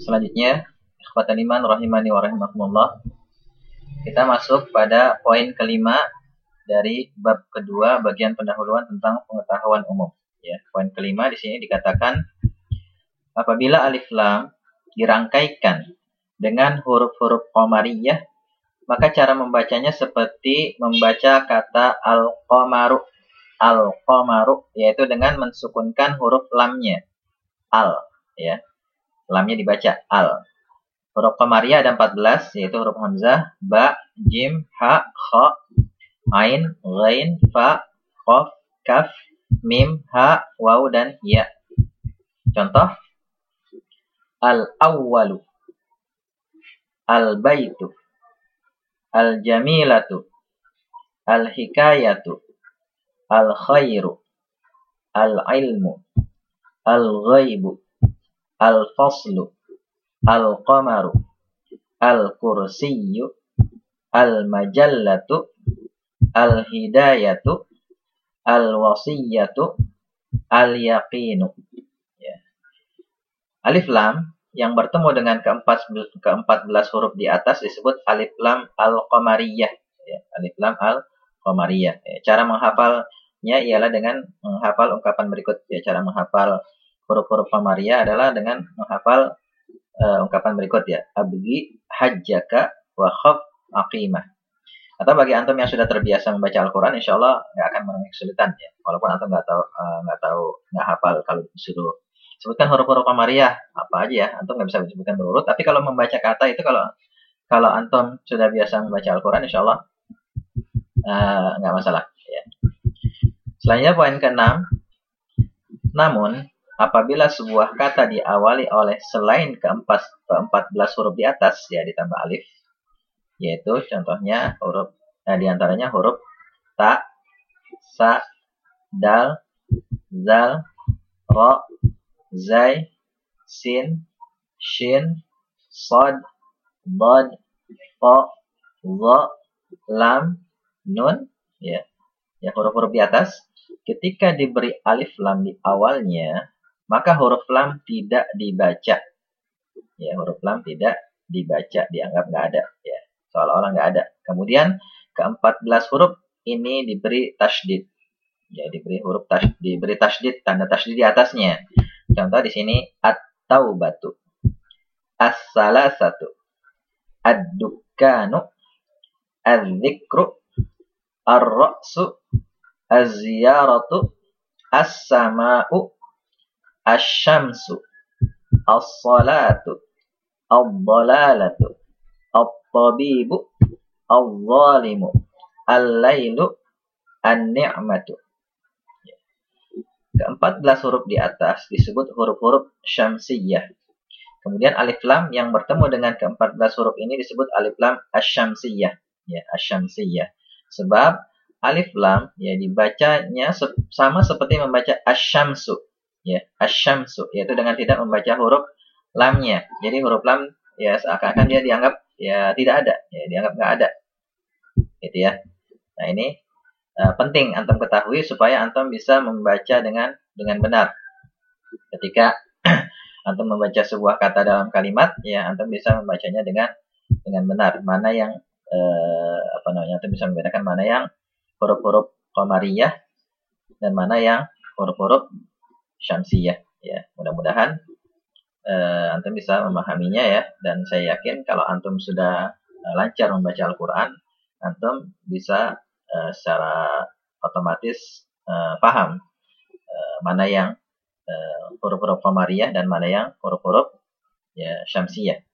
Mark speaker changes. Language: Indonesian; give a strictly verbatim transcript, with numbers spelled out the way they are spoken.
Speaker 1: Selanjutnya, ikhwatan iman rahimani wa rahimakumullah. Kita masuk pada poin kelima dari bab kedua bagian pendahuluan tentang pengetahuan umum. Ya, poin kelima di sini dikatakan apabila alif lam dirangkaikan dengan huruf-huruf qamariyah, maka cara membacanya seperti membaca kata al-qamaru. Al-qamaru yaitu dengan mensukunkan huruf lamnya. Al, ya. Lamnya dibaca al. Huruf qamariyah ada empat belas, yaitu huruf hamzah, ba, jim, ha, kha, ain, ghain, fa, qaf, kaf, mim, ha, waw, dan ya. Contoh, al-awwalu, al-baitu, al-jamilatu, al-hikayatu, al-khairu, al-ilmu, al-ghaibu, al-faslu, al-qamaru, al-kursiyyu, al-majallatu, al-hidayatu, al-wasiyyatu, al-yaqinu. Ya. Alif lam yang bertemu dengan keempat keempat belas huruf di atas disebut alif lam al-qamariyah. Ya, alif lam al-qamariyah. Ya, cara menghafalnya ialah dengan menghafal ungkapan berikut. Ya, cara menghafal huruf-huruf qamariyah adalah dengan menghafal uh, ungkapan berikut ya. Abgi hajjaka wa khaf aqimah. Atau bagi antum yang sudah terbiasa membaca Al-Quran, insya Allah nggak akan menemui kesulitan ya. Walaupun antum nggak tahu nggak uh, tahu nggak hafal kalau disuruh sebutkan huruf-huruf qamariyah apa aja ya, antum nggak bisa sebutkan berurut. Tapi kalau membaca kata itu kalau kalau antum sudah biasa membaca Al-Quran, insya Allah uh, nggak masalah. Ya. Selanjutnya poin keenam. Namun apabila sebuah kata diawali oleh selain keempat keempat belas huruf di atas ya ditambah alif, yaitu contohnya huruf nah, diantaranya huruf ta, sa, dal, zal, ro, zai, sin, shin, sod, bod, to, zo, lam, nun, ya, ya huruf-huruf di atas. Ketika diberi alif lam di awalnya, maka huruf lam tidak dibaca. Ya, huruf lam tidak dibaca, dianggap nggak ada. Ya, seolah-olah nggak ada. Kemudian ke empat belas huruf ini diberi tasydid. Ya, diberi huruf tash, diberi tasydid, tanda tasydid di atasnya. Contoh di sini at-taubatu, as-salasatu, ad-dukkanu, az-zikru, ar-ra'su, az-ziyaratu, as-sama'u, asy-syamsu, as-salatu, ad-dhalalatu, at-tabibu, al-zalimu, al-lailu, an-ni'matu. Keempat belas huruf di atas disebut huruf-huruf syamsiyah. Kemudian alif lam yang bertemu dengan keempat belas huruf ini disebut alif lam asy-syamsiyah. Ya, asy-syamsiyah. Sebab alif lam ya dibacanya se sama seperti membaca asy-syamsu. Ya, asy-syamsu yaitu dengan tidak membaca huruf lamnya. Jadi huruf lam ya seakan-akan dia dianggap ya tidak ada, ya dianggap nggak ada. Gitu ya. Nah, ini Uh, penting antum ketahui supaya antum bisa membaca dengan dengan benar. Ketika antum membaca sebuah kata dalam kalimat, ya antum bisa membacanya dengan dengan benar. Mana yang uh, apa namanya? Antum bisa membedakan mana yang huruf-huruf qamariyah dan mana yang huruf-huruf syamsiyah. Ya, mudah-mudahan uh, antum bisa memahaminya ya. Dan saya yakin kalau antum sudah uh, lancar membaca Al-Quran, antum bisa Uh, secara otomatis uh, paham uh, mana yang huruf-huruf uh, qamariyah dan mana yang huruf-huruf ya syamsiyah.